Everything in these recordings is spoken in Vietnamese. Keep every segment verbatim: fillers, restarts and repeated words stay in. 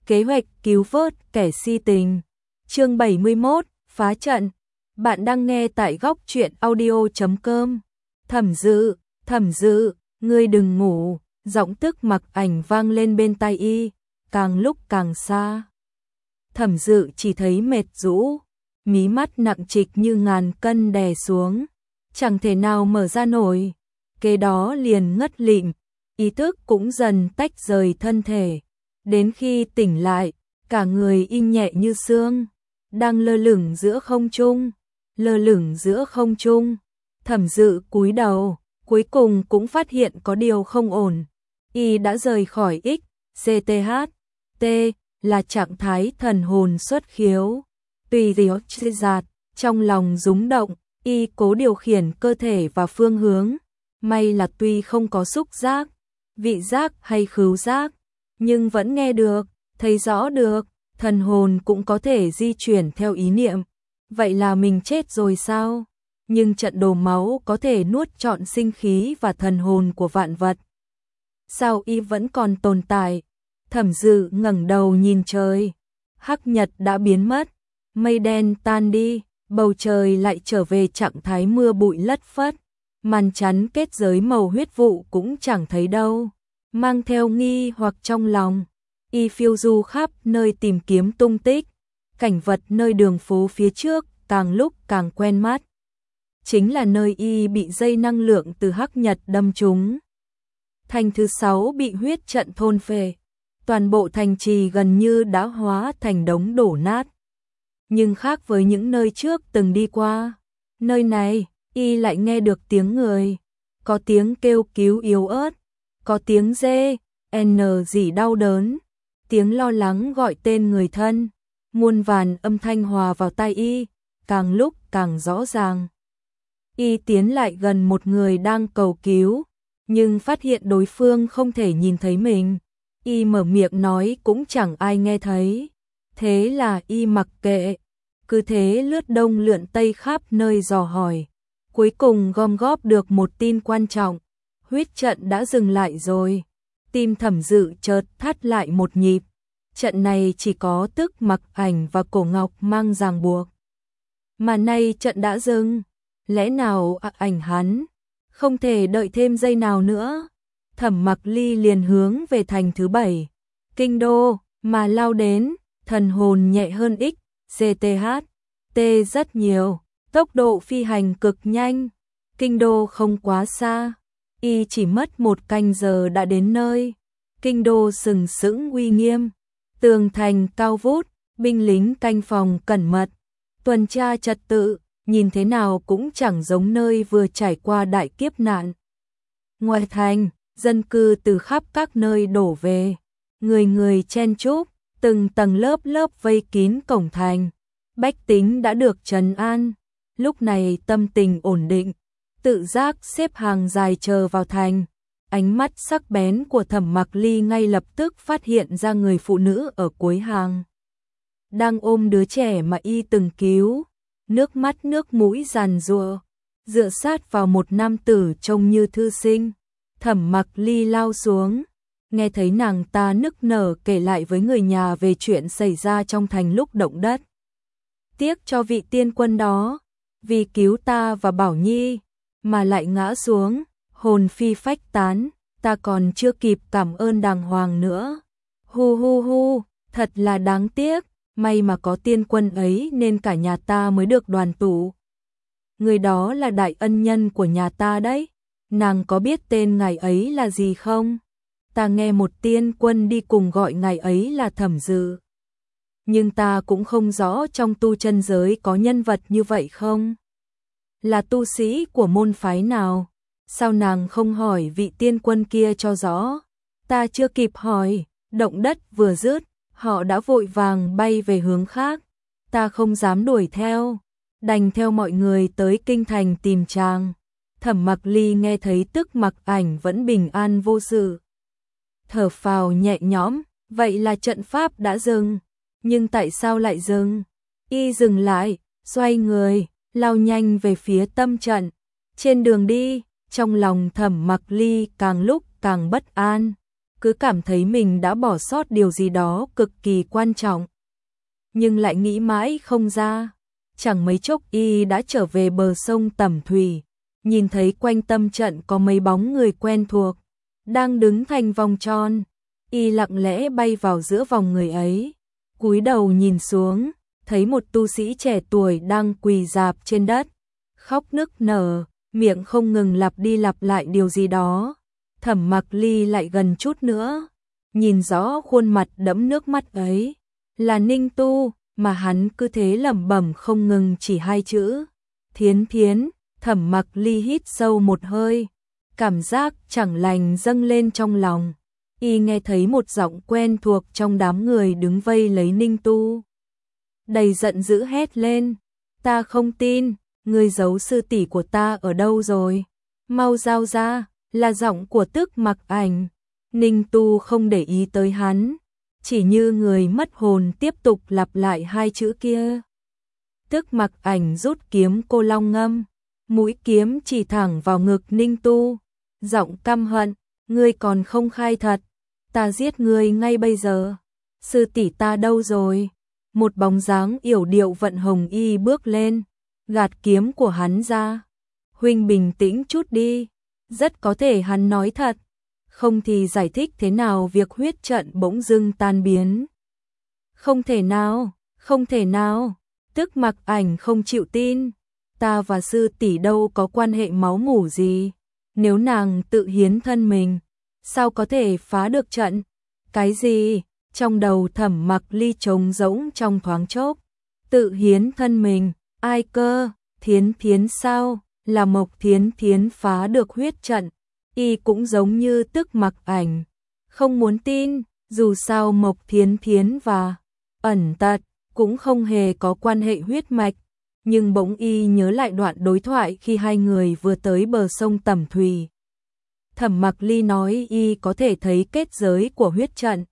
Kế hoạch cứu vớt kẻ si tình. Chương bảy mươi mốt, phá trận. Bạn đang nghe tại góc truyện audio chấm com. Thẩm Dự, Thẩm Dự, ngươi đừng ngủ, giọng Tức Mặc Ảnh vang lên bên tai y, càng lúc càng xa. Thẩm Dự chỉ thấy mệt rũ, mí mắt nặng trịch như ngàn cân đè xuống, chẳng thể nào mở ra nổi. Kế đó liền ngất lịm, ý thức cũng dần tách rời thân thể. Đến khi tỉnh lại, cả người y nhẹ như sương, đang lơ lửng giữa không trung, lơ lửng giữa không trung. Thẩm Dự cúi đầu, cuối cùng cũng phát hiện có điều không ổn. Y đã rời khỏi X C T H T là trạng thái thần hồn xuất khiếu. Tùy diếu giạt, trong lòng rúng động, y cố điều khiển cơ thể và phương hướng. May là tuy không có xúc giác, vị giác hay khứu giác, nhưng vẫn nghe được, thấy rõ được, thần hồn cũng có thể di chuyển theo ý niệm. Vậy là mình chết rồi sao? Nhưng trận đổ máu có thể nuốt trọn sinh khí và thần hồn của vạn vật. Sao y vẫn còn tồn tại? Thẩm Dự ngẩng đầu nhìn trời. Hắc nhật đã biến mất, mây đen tan đi, bầu trời lại trở về trạng thái mưa bụi lất phất. Màn chắn kết giới màu huyết vụ cũng chẳng thấy đâu. Mang theo nghi hoặc trong lòng, y phiêu du khắp nơi tìm kiếm tung tích. Cảnh vật nơi đường phố phía trước càng lúc càng quen mắt. Chính là nơi y bị dây năng lượng từ hắc nhật đâm trúng. Thành thứ sáu bị huyết trận thôn phệ. Toàn bộ thành trì gần như đã hóa thành đống đổ nát. Nhưng khác với những nơi trước từng đi qua, nơi này y lại nghe được tiếng người. Có tiếng kêu cứu yếu ớt, có tiếng dê, n gì đau đớn, tiếng lo lắng gọi tên người thân. Muôn vàn âm thanh hòa vào tai y, càng lúc càng rõ ràng. Y tiến lại gần một người đang cầu cứu, nhưng phát hiện đối phương không thể nhìn thấy mình. Y mở miệng nói cũng chẳng ai nghe thấy. Thế là y mặc kệ, cứ thế lướt đông lượn tây khắp nơi dò hỏi. Cuối cùng gom góp được một tin quan trọng, huyết trận đã dừng lại rồi. Tim Thẩm Dự chợt thắt lại một nhịp. Trận này chỉ có Tức Mặc Ảnh và Cổ Ngọc mang ràng buộc. Mà nay trận đã dừng, lẽ nào ảnh hắn không thể đợi thêm giây nào nữa? Thẩm Mặc Ly liền hướng về thành thứ bảy, kinh đô mà lao đến, thần hồn nhẹ hơn X C T H T rất nhiều, tốc độ phi hành cực nhanh. Kinh đô không quá xa, y chỉ mất một canh giờ đã đến nơi. Kinh đô sừng sững uy nghiêm, tường thành cao vút, binh lính canh phòng cẩn mật, tuần tra trật tự, nhìn thế nào cũng chẳng giống nơi vừa trải qua đại kiếp nạn. Ngoài thành, dân cư từ khắp các nơi đổ về, người người chen chúc, từng tầng lớp lớp vây kín cổng thành. Bách tính đã được trấn an, lúc này tâm tình ổn định, tự giác xếp hàng dài chờ vào thành. Ánh mắt sắc bén của Thẩm Mặc Ly ngay lập tức phát hiện ra người phụ nữ ở cuối hàng, đang ôm đứa trẻ mà y từng cứu, nước mắt nước mũi giàn giụa, dựa sát vào một nam tử trông như thư sinh. Thẩm Mặc Ly lao xuống, nghe thấy nàng ta nức nở kể lại với người nhà về chuyện xảy ra trong thành lúc động đất. Tiếc cho vị tiên quân đó, vì cứu ta và Bảo Nhi mà lại ngã xuống, hồn phi phách tán, ta còn chưa kịp cảm ơn đàng hoàng nữa. Hu hu hu, thật là đáng tiếc, may mà có tiên quân ấy nên cả nhà ta mới được đoàn tụ. Người đó là đại ân nhân của nhà ta đấy, nàng có biết tên ngài ấy là gì không? Ta nghe một tiên quân đi cùng gọi ngài ấy là Thẩm Dự. Nhưng ta cũng không rõ trong tu chân giới có nhân vật như vậy không? Là tu sĩ của môn phái nào? Sao nàng không hỏi vị tiên quân kia cho rõ? Ta chưa kịp hỏi, động đất vừa dứt, họ đã vội vàng bay về hướng khác. Ta không dám đuổi theo, đành theo mọi người tới kinh thành tìm chàng. Thẩm Mặc Ly nghe thấy Tức Mặc Ảnh vẫn bình an vô sự, thở phào nhẹ nhõm. Vậy là trận pháp đã dừng. Nhưng tại sao lại dừng? Y dừng lại, xoay người, lao nhanh về phía tâm trận. Trên đường đi, trong lòng Thẩm Mặc Ly càng lúc càng bất an. cứ cảm thấy mình đã bỏ sót điều gì đó cực kỳ quan trọng. Nhưng lại nghĩ mãi không ra. Chẳng mấy chốc y đã trở về bờ sông Tẩm Thủy, nhìn thấy quanh tâm trận có mấy bóng người quen thuộc, đang đứng thành vòng tròn. Y lặng lẽ bay vào giữa vòng người ấy, cúi đầu nhìn xuống, thấy một tu sĩ trẻ tuổi đang quỳ rạp trên đất, khóc nức nở, miệng không ngừng lặp đi lặp lại điều gì đó. Thẩm Mặc Ly lại gần chút nữa, nhìn rõ khuôn mặt đẫm nước mắt ấy, là Ninh Tu, mà hắn cứ thế lẩm bẩm không ngừng chỉ hai chữ, Thiến Thiến. Thẩm Mặc Ly hít sâu một hơi, cảm giác chẳng lành dâng lên trong lòng. Y nghe thấy một giọng quen thuộc trong đám người đứng vây lấy Ninh Tu. Đầy giận dữ hét lên, ta không tin, ngươi giấu sư tỷ của ta ở đâu rồi? Mau giao ra, là giọng của Tức Mặc Ảnh. Ninh Tu không để ý tới hắn, chỉ như người mất hồn tiếp tục lặp lại hai chữ kia. Tức Mặc Ảnh rút kiếm Cô Long Ngâm, mũi kiếm chỉ thẳng vào ngực Ninh Tu, giọng căm hận, ngươi còn không khai thật, ta giết ngươi ngay bây giờ. Sư tỷ ta đâu rồi? Một bóng dáng yểu điệu vận hồng y bước lên, gạt kiếm của hắn ra. Huynh bình tĩnh chút đi, rất có thể hắn nói thật, không thì giải thích thế nào việc huyết trận bỗng dưng tan biến. Không thể nào, không thể nào. Tức Mặc Ảnh không chịu tin, ta và sư tỷ đâu có quan hệ máu mủ gì, nếu nàng tự hiến thân mình, sao có thể phá được trận? Cái gì? Trong đầu Thẩm Mặc Ly trống rỗng trong thoáng chốc. Tự hiến thân mình, ai cơ? Thiến Thiến sao? Là Mộc Thiến Thiến phá được huyết trận. Y cũng giống như Tức Mặc Ảnh, không muốn tin, dù sao Mộc Thiến Thiến và Ẩn Tật cũng không hề có quan hệ huyết mạch. Nhưng bỗng y nhớ lại đoạn đối thoại khi hai người vừa tới bờ sông Tẩm Thủy. Thẩm Mặc Ly nói y có thể thấy kết giới của huyết trận.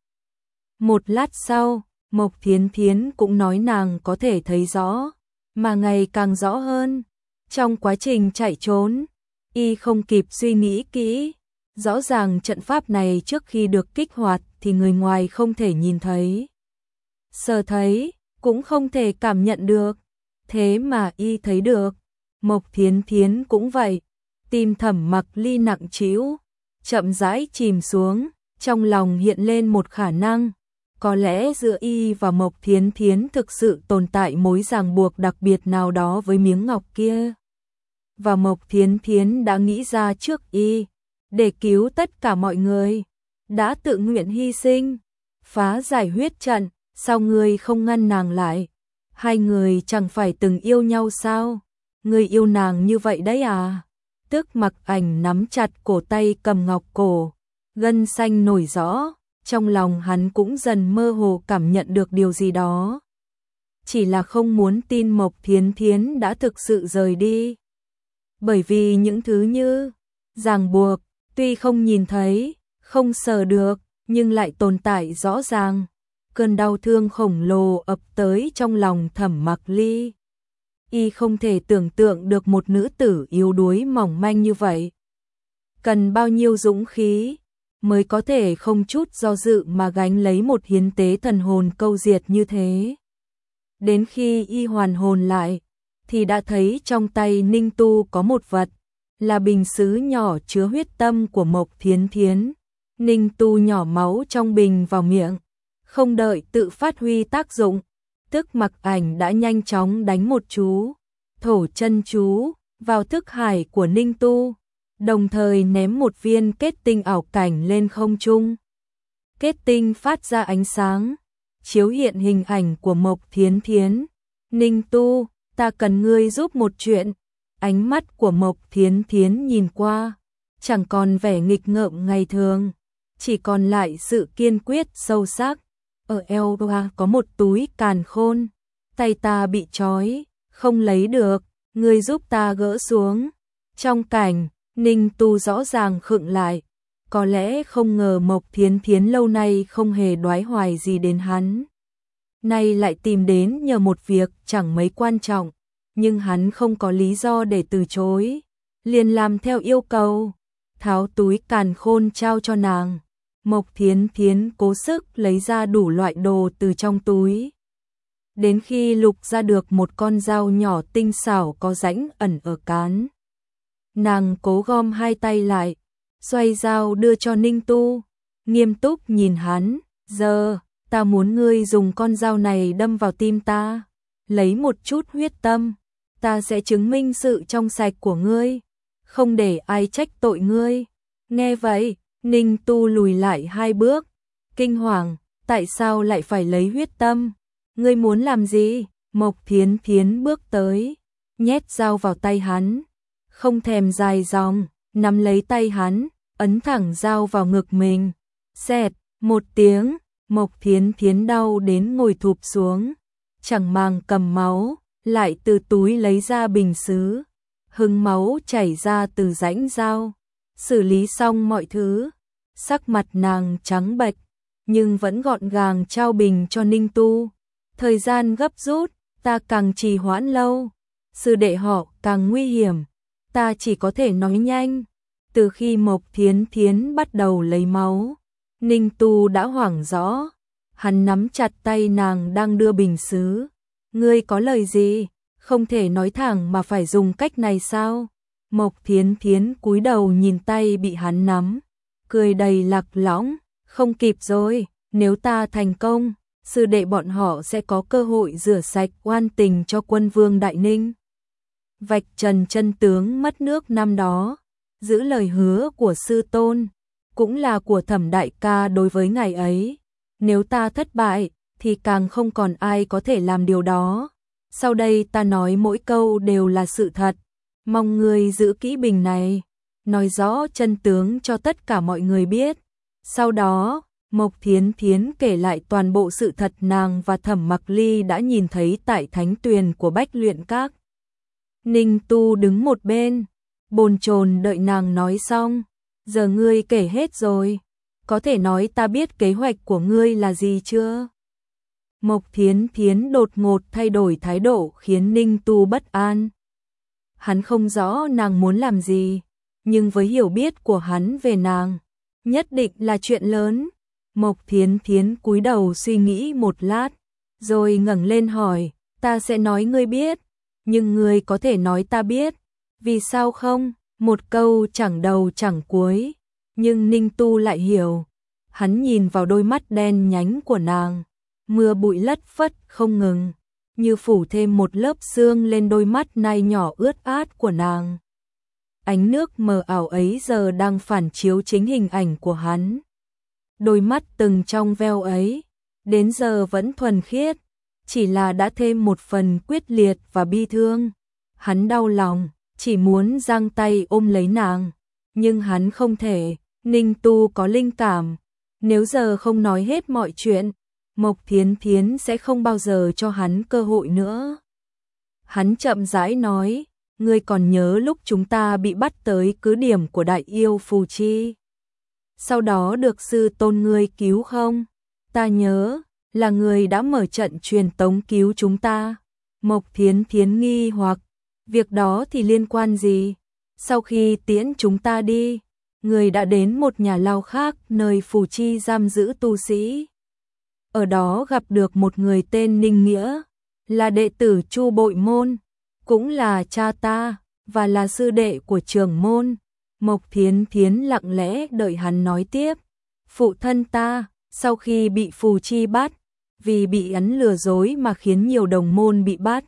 Một lát sau, Mộc Thiến Thiến cũng nói nàng có thể thấy rõ, mà ngày càng rõ hơn. Trong quá trình chạy trốn, y không kịp suy nghĩ kỹ. Rõ ràng trận pháp này trước khi được kích hoạt thì người ngoài không thể nhìn thấy, sờ thấy, cũng không thể cảm nhận được. Thế mà y thấy được. Mộc Thiến Thiến cũng vậy. Tim Thẩm Mặc Ly nặng trĩu, chậm rãi chìm xuống, trong lòng hiện lên một khả năng. Có lẽ giữa y và Mộc Thiến Thiến thực sự tồn tại mối ràng buộc đặc biệt nào đó với miếng ngọc kia. Và Mộc Thiến Thiến đã nghĩ ra trước y, để cứu tất cả mọi người, đã tự nguyện hy sinh, phá giải huyết trận, sao ngươi không ngăn nàng lại? Hai người chẳng phải từng yêu nhau sao? Ngươi yêu nàng như vậy đấy à? Tức Mặc Ảnh nắm chặt cổ tay cầm ngọc cổ, gân xanh nổi rõ, trong lòng hắn cũng dần mơ hồ cảm nhận được điều gì đó. Chỉ là không muốn tin Mộc Thiến Thiến đã thực sự rời đi. Bởi vì những thứ như ràng buộc, tuy không nhìn thấy, không sờ được, nhưng lại tồn tại rõ ràng. Cơn đau thương khổng lồ ập tới trong lòng Thẩm Mặc Ly. Y không thể tưởng tượng được một nữ tử yếu đuối mỏng manh như vậy. Cần bao nhiêu dũng khí mới có thể không chút do dự mà gánh lấy một hiến tế thần hồn câu diệt như thế. Đến khi y hoàn hồn lại, thì đã thấy trong tay Ninh Tu có một vật, là bình sứ nhỏ chứa huyết tâm của Mộc Thiến Thiến. Ninh Tu nhỏ máu trong bình vào miệng, không đợi tự phát huy tác dụng, Tức Mặc Ảnh đã nhanh chóng đánh một chú, thổ chân chú, vào thức hải của Ninh Tu, đồng thời ném một viên kết tinh ảo cảnh lên không trung. Kết tinh phát ra ánh sáng, chiếu hiện hình ảnh của Mộc Thiến Thiến. Ninh Tu, ta cần ngươi giúp một chuyện. Ánh mắt của Mộc Thiến Thiến nhìn qua, chẳng còn vẻ nghịch ngợm ngày thường, chỉ còn lại sự kiên quyết sâu sắc. Ở eo ta có một túi càn khôn, tay ta bị trói, không lấy được, ngươi giúp ta gỡ xuống. Trong cảnh, Ninh Tu rõ ràng khựng lại, có lẽ không ngờ Mộc Thiến Thiến lâu nay không hề đoái hoài gì đến hắn. Nay lại tìm đến nhờ một việc chẳng mấy quan trọng, nhưng hắn không có lý do để từ chối, liền làm theo yêu cầu, tháo túi càn khôn trao cho nàng. Mộc Thiến Thiến cố sức lấy ra đủ loại đồ từ trong túi. Đến khi lục ra được một con dao nhỏ tinh xảo có rãnh ẩn ở cán. Nàng cố gom hai tay lại, xoay dao đưa cho Ninh Tu, nghiêm túc nhìn hắn, giờ, ta muốn ngươi dùng con dao này đâm vào tim ta, lấy một chút huyết tâm, ta sẽ chứng minh sự trong sạch của ngươi, không để ai trách tội ngươi. Nghe vậy, Ninh Tu lùi lại hai bước, kinh hoàng, tại sao lại phải lấy huyết tâm? Ngươi muốn làm gì? Mộc Thiến Thiến bước tới, nhét dao vào tay hắn, không thèm dài dòng, nắm lấy tay hắn, ấn thẳng dao vào ngực mình. Xẹt, một tiếng, Mộc Thiến Thiến đau đến ngồi thụp xuống, chẳng màng cầm máu, lại từ túi lấy ra bình sứ, hứng máu chảy ra từ rãnh dao. Xử lý xong mọi thứ, sắc mặt nàng trắng bệch, nhưng vẫn gọn gàng trao bình cho Ninh Tu. Thời gian gấp rút, ta càng trì hoãn lâu, sư đệ họ càng nguy hiểm, ta chỉ có thể nói nhanh. Từ khi Mộc Thiến Thiến bắt đầu lấy máu, Ninh Tu đã hoảng rõ, hắn nắm chặt tay nàng đang đưa bình sứ. Ngươi có lời gì, không thể nói thẳng mà phải dùng cách này sao? Mộc Thiến Thiến cúi đầu nhìn tay bị hắn nắm, cười đầy lạc lõng, không kịp rồi, nếu ta thành công, sư đệ bọn họ sẽ có cơ hội rửa sạch oan tình cho quân vương Đại Ninh. Vạch trần chân tướng mất nước năm đó, giữ lời hứa của sư tôn, cũng là của Thẩm đại ca đối với ngày ấy. Nếu ta thất bại, thì càng không còn ai có thể làm điều đó. Sau đây ta nói mỗi câu đều là sự thật. Mong ngươi giữ kỹ bình này, nói rõ chân tướng cho tất cả mọi người biết. Sau đó, Mộc Thiến Thiến kể lại toàn bộ sự thật nàng và Thẩm Mặc Ly đã nhìn thấy tại thánh tuyền của Bách Luyện Các. Ninh Tu đứng một bên, bồn chồn đợi nàng nói xong. Giờ ngươi kể hết rồi, có thể nói ta biết kế hoạch của ngươi là gì chưa? Mộc Thiến Thiến đột ngột thay đổi thái độ khiến Ninh Tu bất an. Hắn không rõ nàng muốn làm gì, nhưng với hiểu biết của hắn về nàng, nhất định là chuyện lớn. Mộc Thiến Thiến cúi đầu suy nghĩ một lát, rồi ngẩng lên hỏi, ta sẽ nói ngươi biết, nhưng ngươi có thể nói ta biết, vì sao không? Một câu chẳng đầu chẳng cuối, nhưng Ninh Tu lại hiểu. Hắn nhìn vào đôi mắt đen nhánh của nàng, mưa bụi lất phất không ngừng, như phủ thêm một lớp sương lên đôi mắt nai nhỏ ướt át của nàng. Ánh nước mờ ảo ấy giờ đang phản chiếu chính hình ảnh của hắn. Đôi mắt từng trong veo ấy, đến giờ vẫn thuần khiết, chỉ là đã thêm một phần quyết liệt và bi thương. Hắn đau lòng, chỉ muốn giang tay ôm lấy nàng, nhưng hắn không thể. Ninh Tu có linh cảm, nếu giờ không nói hết mọi chuyện, Mộc Thiến Thiến sẽ không bao giờ cho hắn cơ hội nữa. Hắn chậm rãi nói, ngươi còn nhớ lúc chúng ta bị bắt tới cứ điểm của đại yêu Phù Chi, sau đó được sư tôn ngươi cứu không? Ta nhớ, là người đã mở trận truyền tống cứu chúng ta. Mộc Thiến Thiến nghi hoặc, việc đó thì liên quan gì? Sau khi tiễn chúng ta đi, người đã đến một nhà lao khác nơi Phù Chi giam giữ tu sĩ. Ở đó gặp được một người tên Ninh Nghĩa, là đệ tử Chu Bội Môn, cũng là cha ta, và là sư đệ của trưởng môn. Mộc Thiến Thiến lặng lẽ đợi hắn nói tiếp. Phụ thân ta, sau khi bị Phù Chi bắt, vì bị hắn lừa dối mà khiến nhiều đồng môn bị bắt,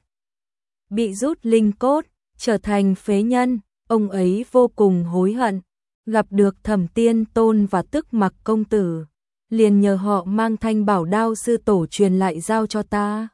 bị rút linh cốt, trở thành phế nhân, ông ấy vô cùng hối hận. Gặp được Thẩm Tiên Tôn và Tức Mặc công tử, liền nhờ họ mang thanh bảo đao sư tổ truyền lại giao cho ta.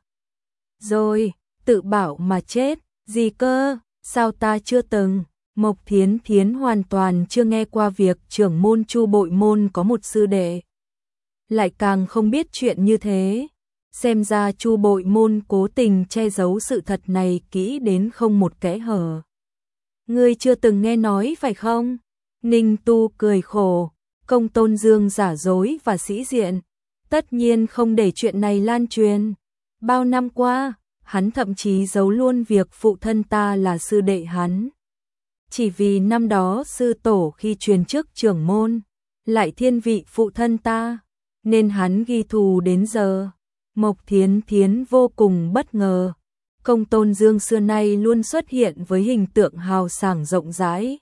Rồi, tự bảo mà chết, gì cơ, sao ta chưa từng? Mộc Thiến Thiến hoàn toàn chưa nghe qua việc trưởng môn Chu Bội Môn có một sư đệ. Lại càng không biết chuyện như thế. Xem ra Chu Bội Môn cố tình che giấu sự thật này kỹ đến không một kẽ hở. Ngươi chưa từng nghe nói phải không? Ninh Tu cười khổ, Công Tôn Dương giả dối và sĩ diện, tất nhiên không để chuyện này lan truyền. Bao năm qua, hắn thậm chí giấu luôn việc phụ thân ta là sư đệ hắn. Chỉ vì năm đó sư tổ khi truyền chức trưởng môn, lại thiên vị phụ thân ta, nên hắn ghi thù đến giờ. Mộc Thiến Thiến vô cùng bất ngờ. Công Tôn Dương xưa nay luôn xuất hiện với hình tượng hào sảng rộng rãi,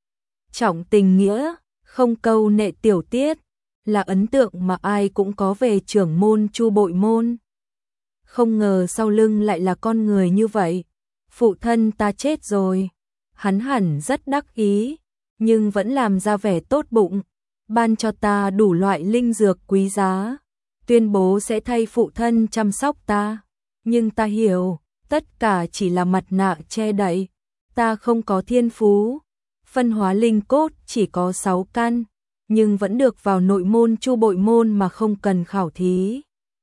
trọng tình nghĩa, không câu nệ tiểu tiết, là ấn tượng mà ai cũng có về trưởng môn Chu Bội Môn. Không ngờ sau lưng lại là con người như vậy. Phụ thân ta chết rồi. Hắn hẳn rất đắc ý, nhưng vẫn làm ra vẻ tốt bụng, ban cho ta đủ loại linh dược quý giá, tuyên bố sẽ thay phụ thân chăm sóc ta. Nhưng ta hiểu, tất cả chỉ là mặt nạ che đậy. Ta không có thiên phú, phân hóa linh cốt chỉ có sáu căn, nhưng vẫn được vào nội môn Chu Bội Môn mà không cần khảo thí.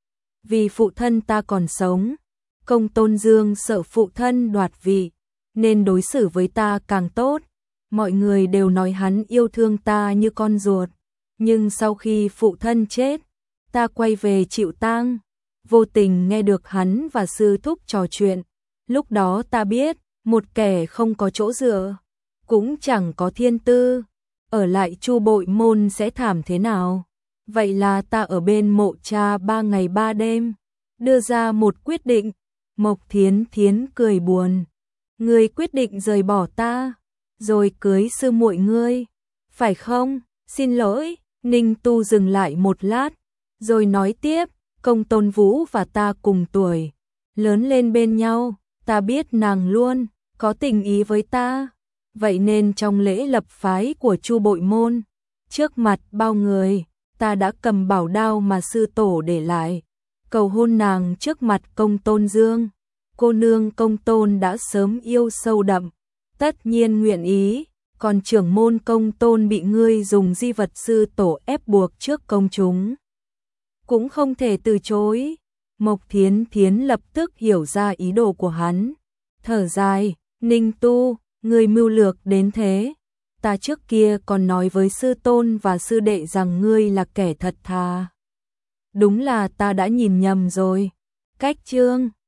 Vì phụ thân ta còn sống, Công Tôn Dương sợ phụ thân đoạt vị, nên đối xử với ta càng tốt. Mọi người đều nói hắn yêu thương ta như con ruột, nhưng sau khi phụ thân chết, ta quay về chịu tang, vô tình nghe được hắn và sư thúc trò chuyện. Lúc đó ta biết, một kẻ không có chỗ dựa, cũng chẳng có thiên tư, ở lại Chu Bội Môn sẽ thảm thế nào. Vậy là ta ở bên mộ cha ba ngày ba đêm, đưa ra một quyết định. Mộc Thiến Thiến cười buồn. Ngươi quyết định rời bỏ ta, rồi cưới sư muội ngươi, phải không? Xin lỗi. Ninh Tu dừng lại một lát, rồi nói tiếp, Công Tôn Vũ và ta cùng tuổi, lớn lên bên nhau, ta biết nàng luôn có tình ý với ta, vậy nên trong lễ lập phái của Chu Bội Môn, trước mặt bao người, ta đã cầm bảo đao mà sư tổ để lại, cầu hôn nàng trước mặt Công Tôn Dương. Cô nương Công Tôn đã sớm yêu sâu đậm, tất nhiên nguyện ý, còn trưởng môn Công Tôn bị ngươi dùng di vật sư tổ ép buộc trước công chúng, cũng không thể từ chối. Mộc Thiến Thiến lập tức hiểu ra ý đồ của hắn, thở dài, Ninh Tu, ngươi mưu lược đến thế, ta trước kia còn nói với sư tôn và sư đệ rằng ngươi là kẻ thật thà. Đúng là ta đã nhìn nhầm rồi. Cách chương